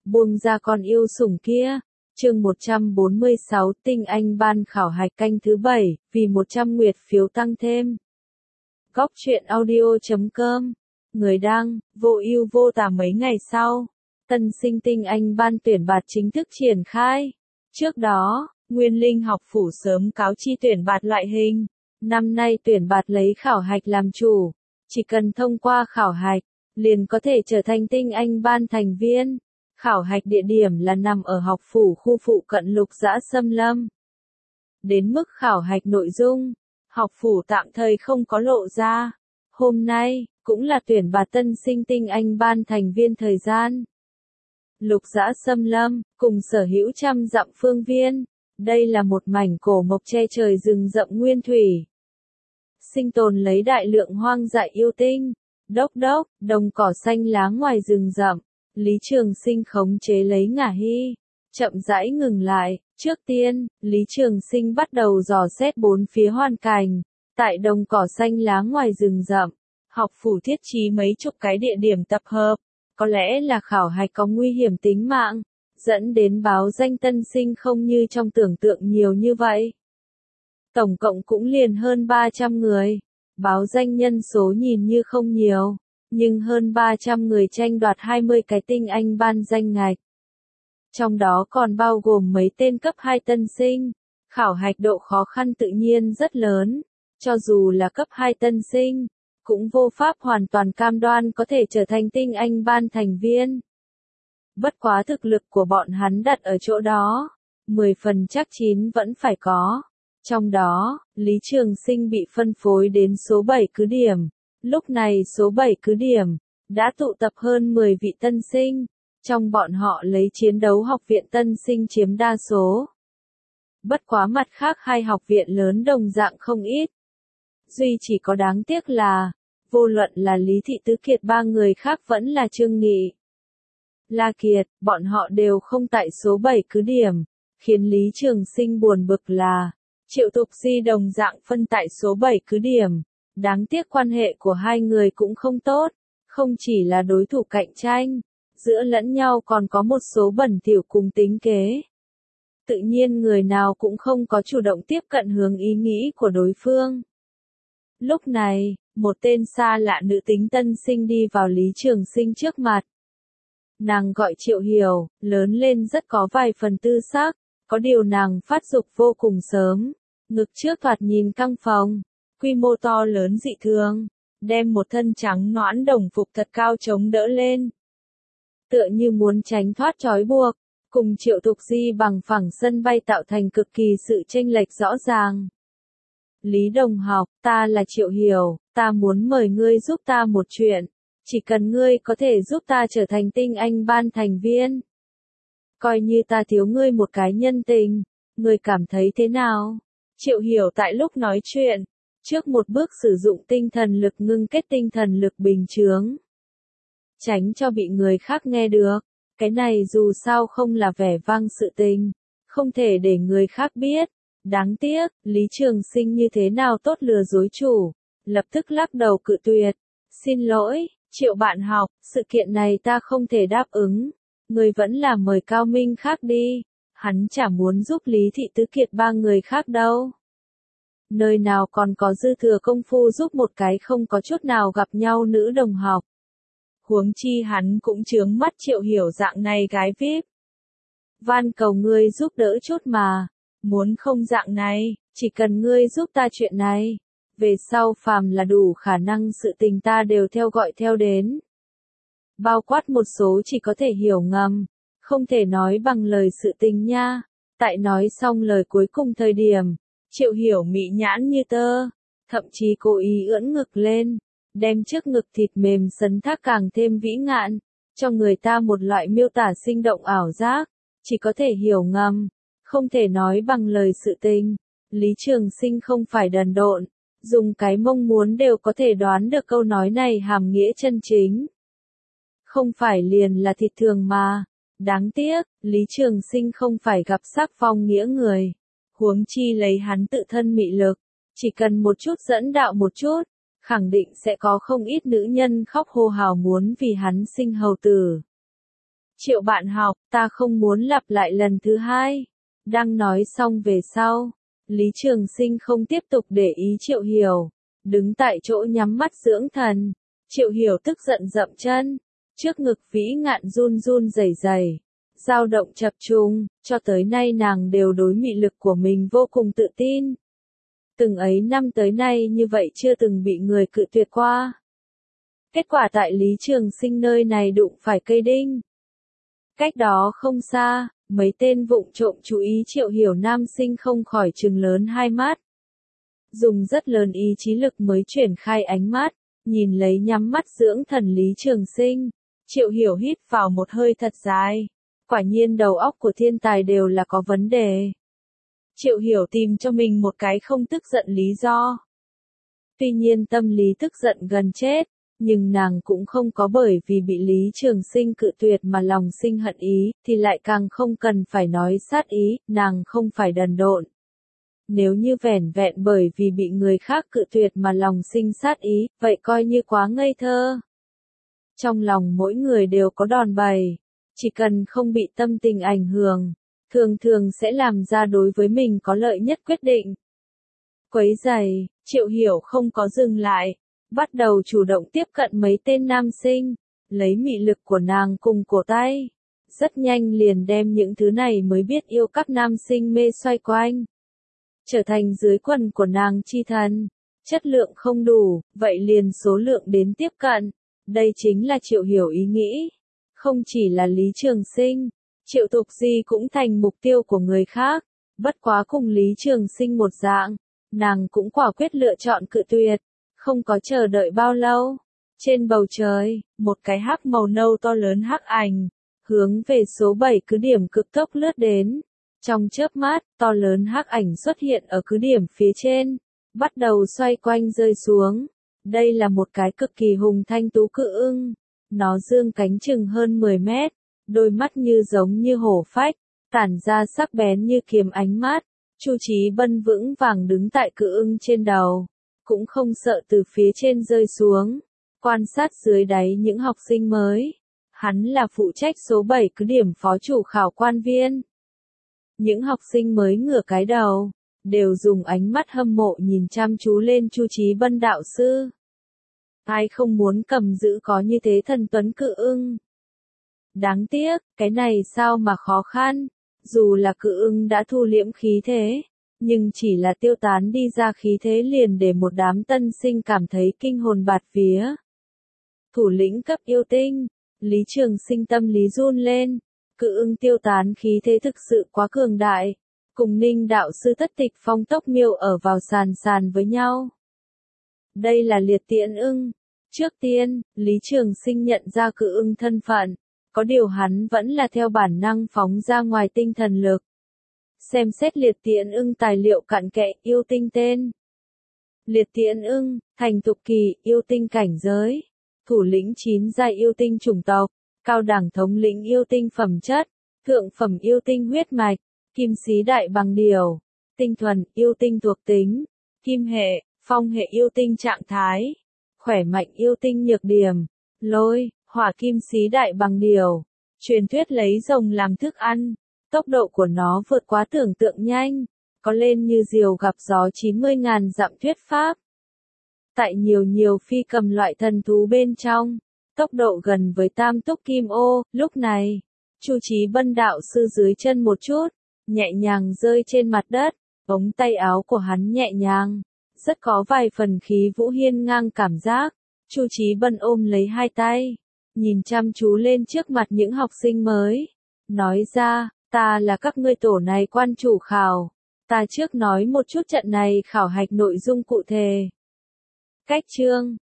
Buông ra con yêu sủng kia. Chương 146 Tinh Anh ban khảo hạch canh thứ 7, vì 100 nguyệt phiếu tăng thêm. Góc truyện audio.com. Người đăng, vô ưu vô tà. Mấy ngày sau, tân sinh Tinh Anh ban tuyển bạt chính thức triển khai. Trước đó, Nguyên Linh học phủ sớm cáo chi tuyển bạt loại hình. Năm nay tuyển bạt lấy khảo hạch làm chủ. Chỉ cần thông qua khảo hạch, liền có thể trở thành Tinh Anh ban thành viên. Khảo hạch địa điểm là nằm ở học phủ khu phụ cận Lục Dã Xâm Lâm. Đến mức khảo hạch nội dung, học phủ tạm thời không có lộ ra. Hôm nay, cũng là tuyển bạt tân sinh Tinh Anh ban thành viên thời gian. Lục Dã Xâm Lâm, cùng sở hữu trăm dặm phương viên. Đây là một mảnh cổ mộc che trời rừng rậm nguyên thủy. Sinh tồn lấy đại lượng hoang dại yêu tinh. Đốc, đồng cỏ xanh lá ngoài rừng rậm. Lý Trường Sinh khống chế lấy Ngả Hy, chậm rãi ngừng lại. Trước tiên, Lý Trường Sinh bắt đầu dò xét bốn phía hoàn cảnh. Tại đồng cỏ xanh lá ngoài rừng rậm, học phủ thiết trí mấy chục cái địa điểm tập hợp. Có lẽ là khảo hạch có nguy hiểm tính mạng, dẫn đến báo danh tân sinh không như trong tưởng tượng nhiều như vậy. Tổng cộng cũng liền hơn 300 người. Báo danh nhân số nhìn như không nhiều, nhưng hơn 300 người tranh đoạt 20 cái Tinh Anh ban danh ngạch. Trong đó còn bao gồm mấy tên cấp 2 tân sinh. Khảo hạch độ khó khăn tự nhiên rất lớn. Cho dù là cấp 2 tân sinh, cũng vô pháp hoàn toàn cam đoan có thể trở thành Tinh Anh ban thành viên. Bất quá thực lực của bọn hắn đặt ở chỗ đó, 10 phần chắc chín vẫn phải có. Trong đó, Lý Trường Sinh bị phân phối đến số 7 cứ điểm. Lúc này số 7 cứ điểm đã tụ tập hơn 10 vị tân sinh. Trong bọn họ lấy chiến đấu học viện tân sinh chiếm đa số. Bất quá mặt khác hai học viện lớn đồng dạng không ít. Duy chỉ có đáng tiếc là, vô luận là Lý Thị Tứ Kiệt ba người khác vẫn là Trương Nghị, La Kiệt, bọn họ đều không tại số 7 cứ điểm. Khiến Lý Trường Sinh buồn bực là, Triệu Tục Di đồng dạng phân tại số 7 cứ điểm. Đáng tiếc quan hệ của hai người cũng không tốt, không chỉ là đối thủ cạnh tranh, giữa lẫn nhau còn có một số bẩn thỉu cùng tính kế. Tự nhiên người nào cũng không có chủ động tiếp cận hướng ý nghĩ của đối phương. Lúc này, một tên xa lạ nữ tính tân sinh đi vào Lý Trường Sinh trước mặt. Nàng gọi Triệu Hiểu, lớn lên rất có vài phần tư sắc, có điều nàng phát dục vô cùng sớm, ngực trước thoạt nhìn căng phồng, quy mô to lớn dị thường, đem một thân trắng nõn đồng phục thật cao chống đỡ lên. Tựa như muốn tránh thoát trói buộc, cùng Triệu Tục Di bằng phẳng sân bay tạo thành cực kỳ sự chênh lệch rõ ràng. Lý đồng học, ta là Triệu Hiểu, ta muốn mời ngươi giúp ta một chuyện, chỉ cần ngươi có thể giúp ta trở thành Tinh Anh ban thành viên. Coi như ta thiếu ngươi một cái nhân tình, ngươi cảm thấy thế nào? Triệu Hiểu tại lúc nói chuyện, trước một bước sử dụng tinh thần lực ngưng kết tinh thần lực bình chướng. Tránh cho bị người khác nghe được, cái này dù sao không là vẻ vang sự tình, không thể để người khác biết. Đáng tiếc, Lý Trường Sinh như thế nào tốt lừa dối chủ, lập tức lắc đầu cự tuyệt. Xin lỗi, Triệu bạn học, sự kiện này ta không thể đáp ứng. Người vẫn là mời Cao Minh khác đi, hắn chả muốn giúp Lý Thị Tứ Kiệt ba người khác đâu. Nơi nào còn có dư thừa công phu giúp một cái không có chút nào gặp nhau nữ đồng học. Huống chi hắn cũng chướng mắt Triệu Hiểu dạng này gái VIP. Van cầu ngươi giúp đỡ chút mà, muốn không dạng này, chỉ cần ngươi giúp ta chuyện này. Về sau phàm là đủ khả năng sự tình ta đều theo gọi theo đến. Bao quát một số chỉ có thể hiểu ngầm, không thể nói bằng lời sự tình nha. Tại nói xong lời cuối cùng thời điểm, Triệu Hiểu mị nhãn như tơ, thậm chí cố ý ưỡn ngực lên, đem trước ngực thịt mềm sấn thác càng thêm vĩ ngạn, cho người ta một loại miêu tả sinh động ảo giác, chỉ có thể hiểu ngầm, không thể nói bằng lời sự tình. Lý Trường Sinh không phải đần độn, dùng cái mong muốn đều có thể đoán được câu nói này hàm nghĩa chân chính. Không phải liền là thịt thường mà. Đáng tiếc, Lý Trường Sinh không phải gặp sắc phong nghĩa người. Huống chi lấy hắn tự thân mị lực, chỉ cần một chút dẫn đạo một chút, khẳng định sẽ có không ít nữ nhân khóc hô hào muốn vì hắn sinh hầu tử. Triệu bạn học, ta không muốn lặp lại lần thứ hai. Đang nói xong về sau, Lý Trường Sinh không tiếp tục để ý Triệu Hiểu, đứng tại chỗ nhắm mắt dưỡng thần. Triệu Hiểu tức giận dậm chân, trước ngực vĩ ngạn run run rẩy rẩy, dao động chập trùng, cho tới nay nàng đều đối mị lực của mình vô cùng tự tin. Từng ấy năm tới nay như vậy chưa từng bị người cự tuyệt qua. Kết quả tại Lý Trường Sinh nơi này đụng phải cây đinh. Cách đó không xa, mấy tên vụng trộm chú ý Triệu Hiểu nam sinh không khỏi trừng lớn hai mắt. Dùng rất lớn ý chí lực mới triển khai ánh mắt, nhìn lấy nhắm mắt dưỡng thần Lý Trường Sinh. Triệu Hiểu hít vào một hơi thật dài. Quả nhiên đầu óc của thiên tài đều là có vấn đề. Triệu Hiểu tìm cho mình một cái không tức giận lý do. Tuy nhiên tâm lý tức giận gần chết, nhưng nàng cũng không có bởi vì bị Lý Trường Sinh cự tuyệt mà lòng sinh hận ý, thì lại càng không cần phải nói sát ý, nàng không phải đần độn. Nếu như vẻn vẹn bởi vì bị người khác cự tuyệt mà lòng sinh sát ý, vậy coi như quá ngây thơ. Trong lòng mỗi người đều có đòn bẩy, chỉ cần không bị tâm tình ảnh hưởng, thường thường sẽ làm ra đối với mình có lợi nhất quyết định. Quấy giày, Triệu Hiểu không có dừng lại, bắt đầu chủ động tiếp cận mấy tên nam sinh, lấy mị lực của nàng cùng cổ tay. Rất nhanh liền đem những thứ này mới biết yêu các nam sinh mê xoay quanh. Trở thành dưới quần của nàng chi thần. Chất lượng không đủ, vậy liền số lượng đến tiếp cận. Đây chính là Triệu Hiểu ý nghĩ. Không chỉ là Lý Trường Sinh, Triệu Tục Di cũng thành mục tiêu của người khác. Bất quá cùng Lý Trường Sinh một dạng, nàng cũng quả quyết lựa chọn cự tuyệt. Không có chờ đợi bao lâu, trên bầu trời, một cái hắc màu nâu to lớn hắc ảnh, hướng về số 7 cứ điểm cực tốc lướt đến. Trong chớp mắt, to lớn hắc ảnh xuất hiện ở cứ điểm phía trên, bắt đầu xoay quanh rơi xuống. Đây là một cái cực kỳ hùng thanh tú cự ưng, nó dương cánh chừng hơn 10 mét, đôi mắt như giống như hổ phách, tản ra sắc bén như kiếm ánh mắt. Chu Chí Bân vững vàng đứng tại cự ưng trên đầu, cũng không sợ từ phía trên rơi xuống, quan sát dưới đáy những học sinh mới. Hắn là phụ trách số 7 cứ điểm phó chủ khảo quan viên. Những học sinh mới ngửa cái đầu, đều dùng ánh mắt hâm mộ nhìn chăm chú lên Chu Chí Bân đạo sư. Ai không muốn cầm giữ có như thế thần tuấn cự ưng. Đáng tiếc, cái này sao mà khó khăn, dù là cự ưng đã thu liễm khí thế, nhưng chỉ là tiêu tán đi ra khí thế liền để một đám tân sinh cảm thấy kinh hồn bạt vía. Thủ lĩnh cấp yêu tinh, Lý Trường Sinh tâm lý run lên, cự ưng tiêu tán khí thế thực sự quá cường đại, cùng Ninh đạo sư Thất Tịch Phong Tốc Miêu ở vào sàn với nhau. Đây là liệt tiễn ưng. Trước tiên, Lý Trường Sinh nhận ra cự ưng thân phận, có điều hắn vẫn là theo bản năng phóng ra ngoài tinh thần lực. Xem xét liệt tiễn ưng tài liệu cặn kẽ, yêu tinh tên. Liệt tiễn ưng, thành thục kỳ, yêu tinh cảnh giới. Thủ lĩnh 9 giai yêu tinh chủng tộc, cao đẳng thống lĩnh yêu tinh phẩm chất, thượng phẩm yêu tinh huyết mạch, kim sĩ đại bằng điều, tinh thuần, yêu tinh thuộc tính, kim hệ, phong hệ yêu tinh trạng thái, khỏe mạnh yêu tinh nhược điểm, lôi, hỏa kim sĩ đại bằng điều. Truyền thuyết lấy rồng làm thức ăn, tốc độ của nó vượt quá tưởng tượng nhanh, có lên như diều gặp gió 90.000 dặm thuyết pháp. Tại nhiều phi cầm loại thần thú bên trong, tốc độ gần với tam túc kim ô. Lúc này, Chu Chí Bân đạo sư dưới chân một chút, nhẹ nhàng rơi trên mặt đất, ống tay áo của hắn nhẹ nhàng, rất có vài phần khí vũ hiên ngang cảm giác. Chu Chí Bân ôm lấy hai tay, nhìn chăm chú lên trước mặt những học sinh mới, nói ra, ta là các ngươi tổ này quan chủ khảo, ta trước nói một chút trận này khảo hạch nội dung cụ thể. Cách chương